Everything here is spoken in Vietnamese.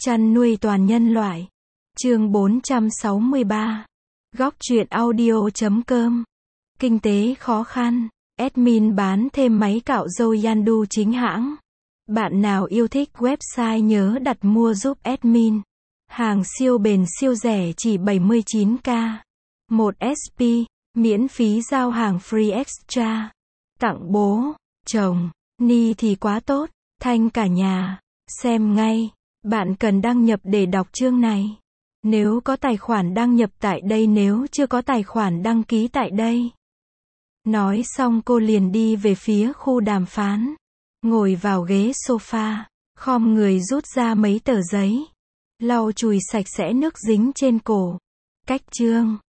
Chăn nuôi toàn nhân loại. Chương 463. Góc truyện audio.com. Kinh tế khó khăn. Admin bán thêm máy cạo râu Yandu chính hãng. Bạn nào yêu thích website nhớ đặt mua giúp admin. Hàng siêu bền siêu rẻ chỉ 79k. 1 SP, miễn phí giao hàng free extra. Tặng bố, chồng, ni thì quá tốt, thanh cả nhà. Xem ngay. Bạn cần đăng nhập để đọc chương này. Nếu có tài khoản đăng nhập tại đây, nếu chưa có tài khoản đăng ký tại đây. Nói xong cô liền đi về phía khu đàm phán. Ngồi vào ghế sofa, khom người rút ra mấy tờ giấy. Lau chùi sạch sẽ nước dính trên cổ. Cách chương.